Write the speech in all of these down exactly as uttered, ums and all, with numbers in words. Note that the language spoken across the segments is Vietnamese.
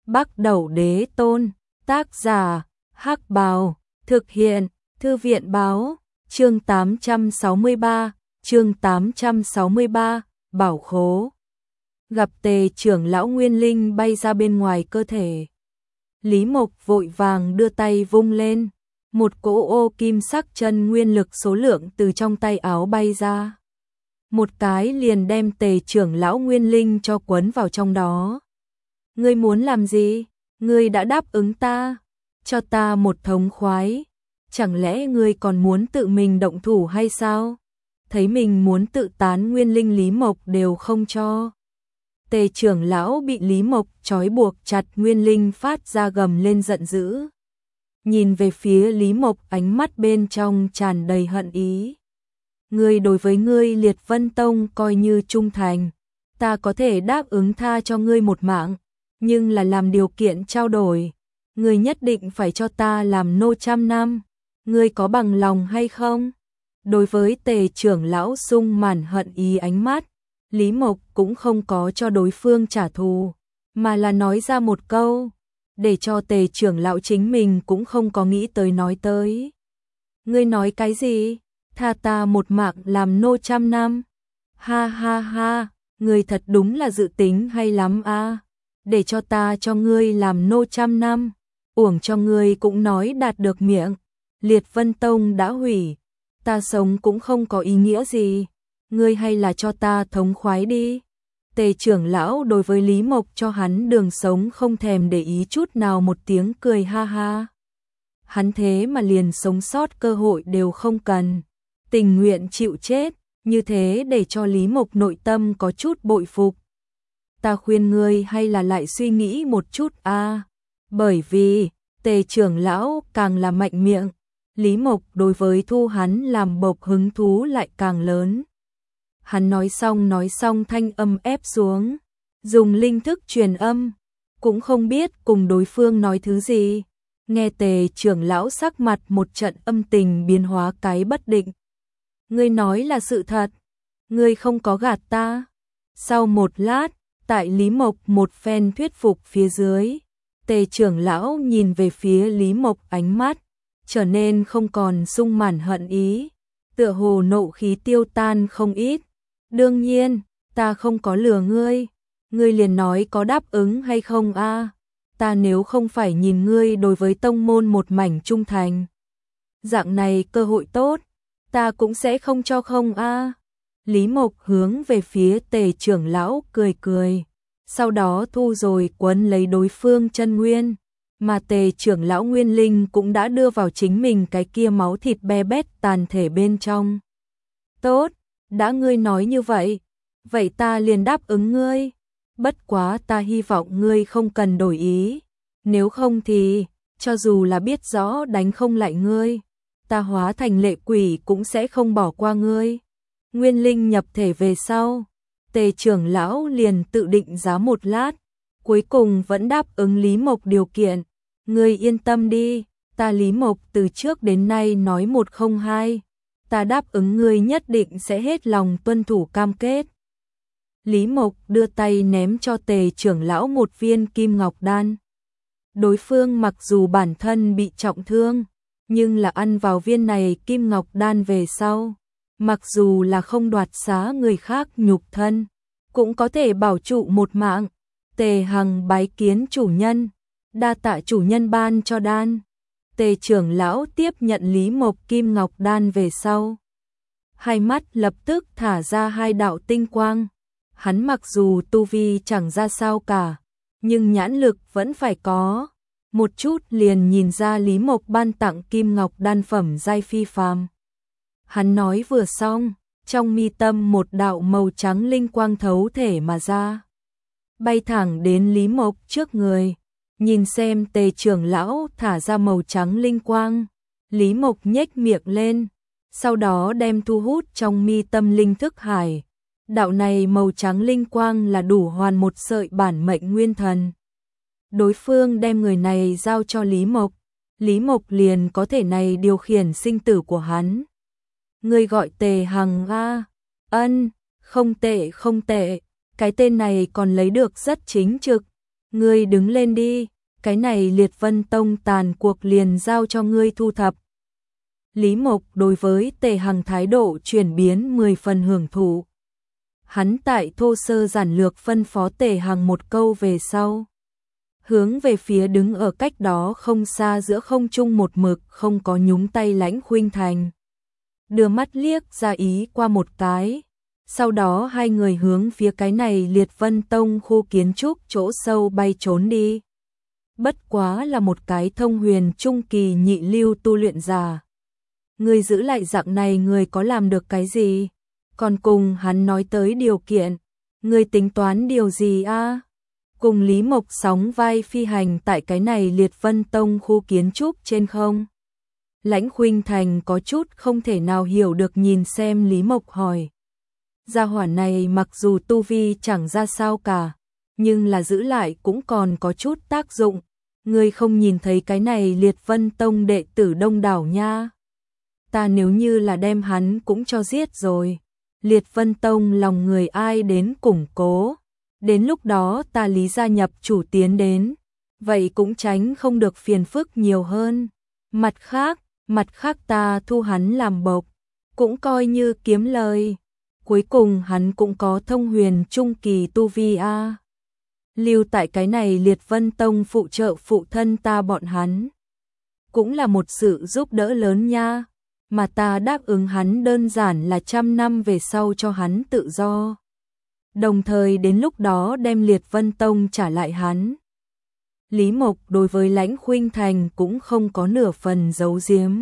Bắc Đẩu Đế Tôn, tác giả, Hắc Bào, thực hiện, Thư viện Báo, chương tám trăm sáu mươi ba, chương tám trăm sáu mươi ba, Bảo Khố. Gặp Tề trưởng lão Nguyên Linh bay ra bên ngoài cơ thể. Lý Mộc vội vàng đưa tay vung lên, một cỗ ô kim sắc chân nguyên lực số lượng từ trong tay áo bay ra. Một cái liền đem Tề trưởng lão Nguyên Linh cho quấn vào trong đó. Ngươi muốn làm gì? Ngươi đã đáp ứng ta, cho ta một thống khoái. Chẳng lẽ ngươi còn muốn tự mình động thủ hay sao? Thấy mình muốn tự tán Nguyên Linh, Lý Mộc đều không cho. Tề trưởng lão bị Lý Mộc trói buộc chặt Nguyên Linh phát ra gầm lên giận dữ. Nhìn về phía Lý Mộc, ánh mắt bên trong tràn đầy hận ý. Ngươi đối với ngươi Liệt Vân Tông coi như trung thành, ta có thể đáp ứng tha cho ngươi một mạng, nhưng là làm điều kiện trao đổi, ngươi nhất định phải cho ta làm nô trăm năm, ngươi có bằng lòng hay không? Đối với Tề trưởng lão sung mãn hận ý ánh mắt, Lý Mộc cũng không có cho đối phương trả thù, mà là nói ra một câu, để cho Tề trưởng lão chính mình cũng không có nghĩ tới nói tới. Ngươi nói cái gì? Tha ta một mạng làm nô trăm năm? Ha ha ha, ngươi thật đúng là dự tính hay lắm a. Để cho ta cho ngươi làm nô trăm năm, uổng cho ngươi cũng nói đạt được miệng. Liệt Vân Tông đã hủy, ta sống cũng không có ý nghĩa gì, ngươi hay là cho ta thống khoái đi. Tề trưởng lão đối với Lý Mộc cho hắn đường sống không thèm để ý chút nào, một tiếng cười ha ha. Hắn thế mà liền sống sót cơ hội đều không cần, tình nguyện chịu chết, như thế để cho Lý Mộc nội tâm có chút bội phục. Ta khuyên ngươi hay là lại suy nghĩ một chút a, à, bởi vì Tề trưởng lão càng là mạnh miệng, Lý Mộc đối với thu hắn làm bộc hứng thú lại càng lớn. Hắn nói xong nói xong thanh âm ép xuống, dùng linh thức truyền âm, cũng không biết cùng đối phương nói thứ gì. Nghe Tề trưởng lão sắc mặt một trận âm tình biến hóa cái bất định. Ngươi nói là sự thật, ngươi không có gạt ta. Sau một lát, tại Lý Mộc một phen thuyết phục phía dưới, Tề trưởng lão nhìn về phía Lý Mộc, ánh mắt trở nên không còn sung mãn hận ý, tựa hồ nộ khí tiêu tan không ít. Đương nhiên, ta không có lừa ngươi, ngươi liền nói có đáp ứng hay không a? À? Ta nếu không phải nhìn ngươi đối với tông môn một mảnh trung thành, dạng này cơ hội tốt, ta cũng sẽ không cho không a. À? Lý Mộc hướng về phía Tề trưởng lão cười cười, sau đó thu rồi quấn lấy đối phương chân nguyên, mà Tề trưởng lão Nguyên Linh cũng đã đưa vào chính mình cái kia máu thịt be bét tàn thể bên trong. Tốt, đã ngươi nói như vậy, vậy ta liền đáp ứng ngươi. Bất quá ta hy vọng ngươi không cần đổi ý, nếu không thì, cho dù là biết rõ đánh không lại ngươi, ta hóa thành lệ quỷ cũng sẽ không bỏ qua ngươi. Nguyên Linh nhập thể về sau, Tề trưởng lão liền tự định giá một lát, cuối cùng vẫn đáp ứng Lý Mộc điều kiện. Ngươi yên tâm đi, ta Lý Mộc từ trước đến nay nói một không hai, ta đáp ứng ngươi nhất định sẽ hết lòng tuân thủ cam kết. Lý Mộc đưa tay ném cho Tề trưởng lão một viên kim ngọc đan. Đối phương mặc dù bản thân bị trọng thương, nhưng là ăn vào viên này kim ngọc đan về sau, mặc dù là không đoạt xá người khác nhục thân, cũng có thể bảo trụ một mạng. Tề Hằng bái kiến chủ nhân, đa tạ chủ nhân ban cho đan. Tề trưởng lão tiếp nhận Lý Mộc kim ngọc đan về sau, hai mắt lập tức thả ra hai đạo tinh quang. Hắn mặc dù tu vi chẳng ra sao cả, nhưng nhãn lực vẫn phải có, một chút liền nhìn ra Lý Mộc ban tặng kim ngọc đan phẩm giai phi phàm. Hắn nói vừa xong, trong mi tâm một đạo màu trắng linh quang thấu thể mà ra, bay thẳng đến Lý Mộc trước người. Nhìn xem Tề trưởng lão thả ra màu trắng linh quang, Lý Mộc nhếch miệng lên, sau đó đem thu hút trong mi tâm linh thức hải. Đạo này màu trắng linh quang là đủ hoàn một sợi bản mệnh nguyên thần. Đối phương đem người này giao cho Lý Mộc, Lý Mộc liền có thể này điều khiển sinh tử của hắn. Người gọi Tề Hằng a? Ân, không tệ không tệ, cái tên này còn lấy được rất chính trực. Ngươi đứng lên đi, cái này Liệt Vân Tông tàn cuộc liền giao cho ngươi thu thập. Lý Mộc đối với Tề Hằng thái độ chuyển biến mười phần hưởng thụ. Hắn tại thô sơ giản lược phân phó Tề Hằng một câu về sau. Hướng về phía đứng ở cách đó không xa giữa không trung một mực không có nhúng tay Lãnh Khuynh Thành. Đưa mắt liếc ra ý qua một cái. Sau đó hai người hướng phía cái này Liệt Vân Tông khu kiến trúc chỗ sâu bay trốn đi. Bất quá là một cái thông huyền trung kỳ nhị lưu tu luyện giả. Người giữ lại dạng này người có làm được cái gì? Còn cùng hắn nói tới điều kiện. Người tính toán điều gì a? Cùng Lý Mộc sóng vai phi hành tại cái này Liệt Vân Tông khu kiến trúc trên không. Lãnh Khuynh Thành có chút không thể nào hiểu được nhìn xem Lý Mộc hỏi. Gia hỏa này mặc dù tu vi chẳng ra sao cả, nhưng là giữ lại cũng còn có chút tác dụng. Ngươi không nhìn thấy cái này Liệt Vân Tông đệ tử đông đảo nha. Ta nếu như là đem hắn cũng cho giết rồi. Liệt Vân Tông lòng người ai đến củng cố. Đến lúc đó ta Lý gia nhập chủ tiến đến. Vậy cũng tránh không được phiền phức nhiều hơn. Mặt khác, mặt khác ta thu hắn làm bộc. Cũng coi như kiếm lời. Cuối cùng hắn cũng có thông huyền trung kỳ tu vi a. Lưu tại cái này Liệt Vân Tông phụ trợ phụ thân ta bọn hắn. Cũng là một sự giúp đỡ lớn nha. Mà ta đáp ứng hắn đơn giản là trăm năm về sau cho hắn tự do. Đồng thời đến lúc đó đem Liệt Vân Tông trả lại hắn. Lý Mộc đối với Lãnh Khuynh Thành cũng không có nửa phần giấu giếm.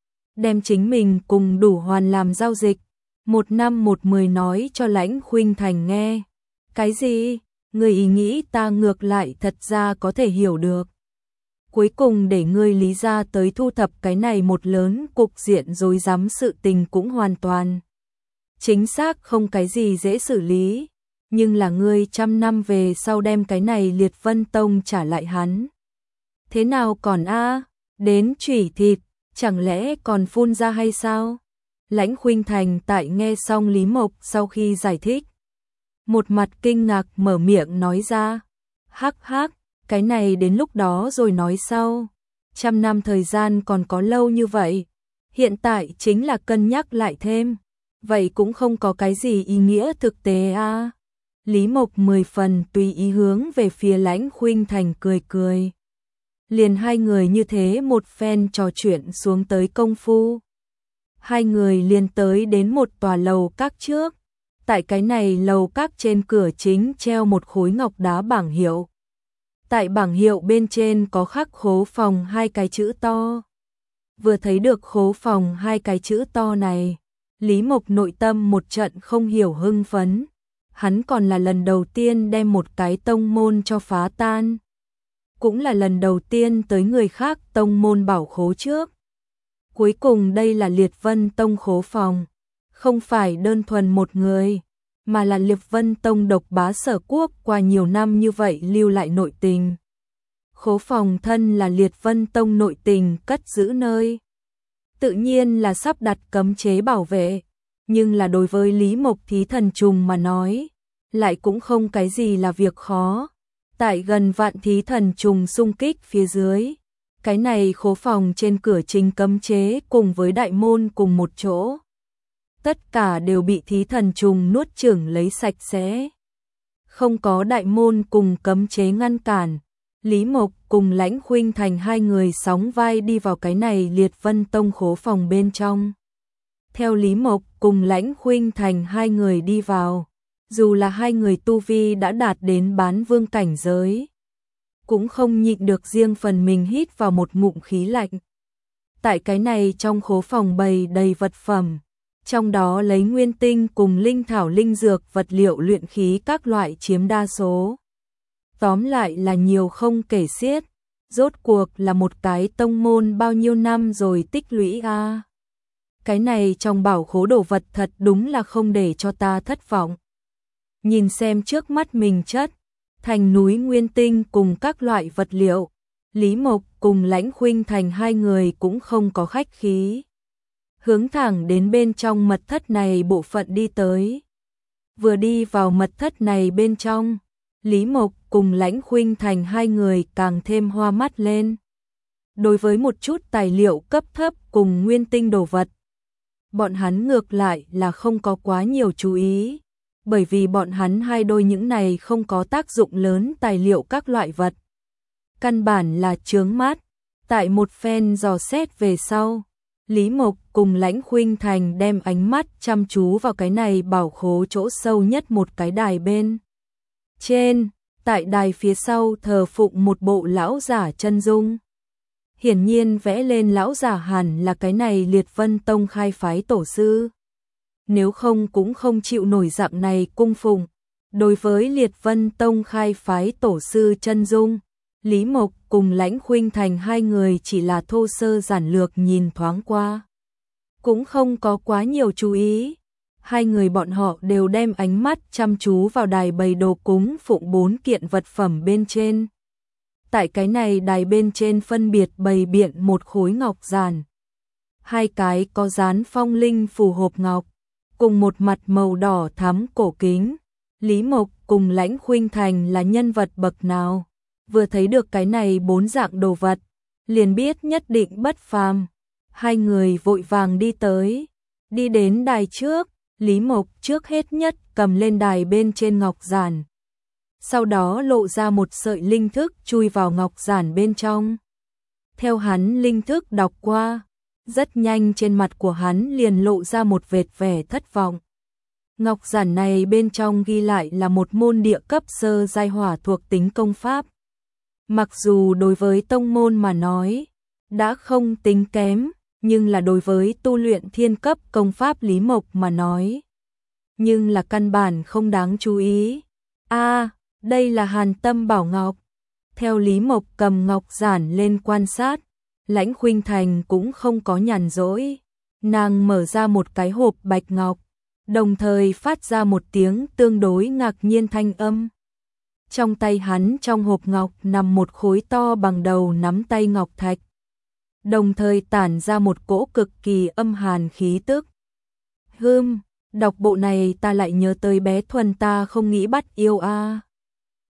Đem chính mình cùng Đủ Hoàn làm giao dịch. Một năm một mười nói cho Lãnh Khuynh Thành nghe. Cái gì? Người ý nghĩ ta ngược lại thật ra có thể hiểu được. Cuối cùng để ngươi Lý gia tới thu thập cái này một lớn cục diện rối rắm sự tình cũng hoàn toàn. Chính xác không cái gì dễ xử lý. Nhưng là ngươi trăm năm về sau đem cái này Liệt Vân Tông trả lại hắn. Thế nào còn a? Đến chủy thịt, chẳng lẽ còn phun ra hay sao? Lãnh Khuynh Thành tại nghe xong Lý Mộc sau khi giải thích. Một mặt kinh ngạc mở miệng nói ra. Hắc hắc, cái này đến lúc đó rồi nói sau. Trăm năm thời gian còn có lâu như vậy. Hiện tại chính là cân nhắc lại thêm. Vậy cũng không có cái gì ý nghĩa thực tế a. Lý Mộc mười phần tùy ý hướng về phía Lãnh Khuynh Thành cười cười. Liền hai người như thế một phen trò chuyện xuống tới công phu. Hai người liền tới đến một tòa lầu các trước. Tại cái này lầu các trên cửa chính treo một khối ngọc đá bảng hiệu. Tại bảng hiệu bên trên có khắc Khố Phòng hai cái chữ to. Vừa thấy được Khố Phòng hai cái chữ to này, Lý Mộc nội tâm một trận không hiểu hưng phấn. Hắn còn là lần đầu tiên đem một cái tông môn cho phá tan. Cũng là lần đầu tiên tới người khác tông môn bảo khố trước. Cuối cùng đây là Liệt Vân Tông Khố Phòng. Không phải đơn thuần một người, mà là Liệt Vân Tông độc bá sở quốc qua nhiều năm như vậy lưu lại nội tình. Khố Phòng thân là Liệt Vân Tông nội tình cất giữ nơi. Tự nhiên là sắp đặt cấm chế bảo vệ. Nhưng là đối với Lý Mộc Thí Thần Trùng mà nói, lại cũng không cái gì là việc khó. Tại gần vạn Thí Thần Trùng xung kích phía dưới, cái này khố phòng trên cửa chính cấm chế cùng với đại môn cùng một chỗ. Tất cả đều bị Thí Thần Trùng nuốt chửng lấy sạch sẽ. Không có đại môn cùng cấm chế ngăn cản, Lý Mộc cùng Lãnh Khuynh Thành hai người sóng vai đi vào cái này Liệt Vân Tông khố phòng bên trong. Theo Lý Mộc cùng Lãnh Khuynh Thành hai người đi vào, dù là hai người tu vi đã đạt đến bán vương cảnh giới, cũng không nhịn được riêng phần mình hít vào một ngụm khí lạnh. Tại cái này trong khố phòng bày đầy vật phẩm, trong đó lấy nguyên tinh cùng linh thảo linh dược vật liệu luyện khí các loại chiếm đa số. Tóm lại là nhiều không kể xiết, rốt cuộc là một cái tông môn bao nhiêu năm rồi tích lũy a. À. Cái này trong bảo khố đồ vật thật đúng là không để cho ta thất vọng. Nhìn xem trước mắt mình chất thành núi nguyên tinh cùng các loại vật liệu, Lý Mộc cùng Lãnh Khuynh Thành hai người cũng không có khách khí. Hướng thẳng đến bên trong mật thất này bộ phận đi tới. Vừa đi vào mật thất này bên trong, Lý Mộc cùng Lãnh Khuynh Thành hai người càng thêm hoa mắt lên. Đối với một chút tài liệu cấp thấp cùng nguyên tinh đồ vật, bọn hắn ngược lại là không có quá nhiều chú ý, bởi vì bọn hắn hai đôi những này không có tác dụng lớn tài liệu các loại vật. Căn bản là chướng mắt. Tại một phen dò xét về sau, Lý Mộc cùng Lãnh Khuynh Thành đem ánh mắt chăm chú vào cái này bảo khố chỗ sâu nhất một cái đài bên trên. Tại đài phía sau thờ phụng một bộ lão giả chân dung. Hiển nhiên vẽ lên lão giả hẳn là cái này Liệt Vân Tông khai phái tổ sư. Nếu không cũng không chịu nổi dạng này cung phụng. Đối với Liệt Vân Tông khai phái tổ sư chân dung, Lý Mộc cùng Lãnh Khuynh Thành hai người chỉ là thô sơ giản lược nhìn thoáng qua, cũng không có quá nhiều chú ý. Hai người bọn họ đều đem ánh mắt chăm chú vào đài bày đồ cúng phụng bốn kiện vật phẩm bên trên. Tại cái này đài bên trên phân biệt bày biện một khối ngọc giản, hai cái có dán phong linh phù hộp ngọc, cùng một mặt màu đỏ thắm cổ kính. Lý Mộc cùng Lãnh Khuynh Thành là nhân vật bậc nào? Vừa thấy được cái này bốn dạng đồ vật, liền biết nhất định bất phàm. Hai người vội vàng đi tới, đi đến đài trước. Lý Mộc trước hết nhất cầm lên đài bên trên ngọc giản, sau đó lộ ra một sợi linh thức chui vào ngọc giản bên trong. Theo hắn linh thức đọc qua, rất nhanh trên mặt của hắn liền lộ ra một vệt vẻ thất vọng. Ngọc giản này bên trong ghi lại là một môn địa cấp sơ giai hỏa thuộc tính công pháp. Mặc dù đối với tông môn mà nói, đã không tính kém, nhưng là đối với tu luyện thiên cấp công pháp Lý Mộc mà nói, nhưng là căn bản không đáng chú ý. A, à, đây là Hàn Tâm Bảo Ngọc. Theo Lý Mộc cầm ngọc giản lên quan sát, Lãnh Khuynh Thành cũng không có nhàn rỗi. Nàng mở ra một cái hộp bạch ngọc, đồng thời phát ra một tiếng tương đối ngạc nhiên thanh âm. Trong tay hắn trong hộp ngọc nằm một khối to bằng đầu nắm tay ngọc thạch, đồng thời tản ra một cỗ cực kỳ âm hàn khí tức. Hừm, đọc bộ này ta lại nhớ tới bé Thuần ta không nghĩ bắt yêu a.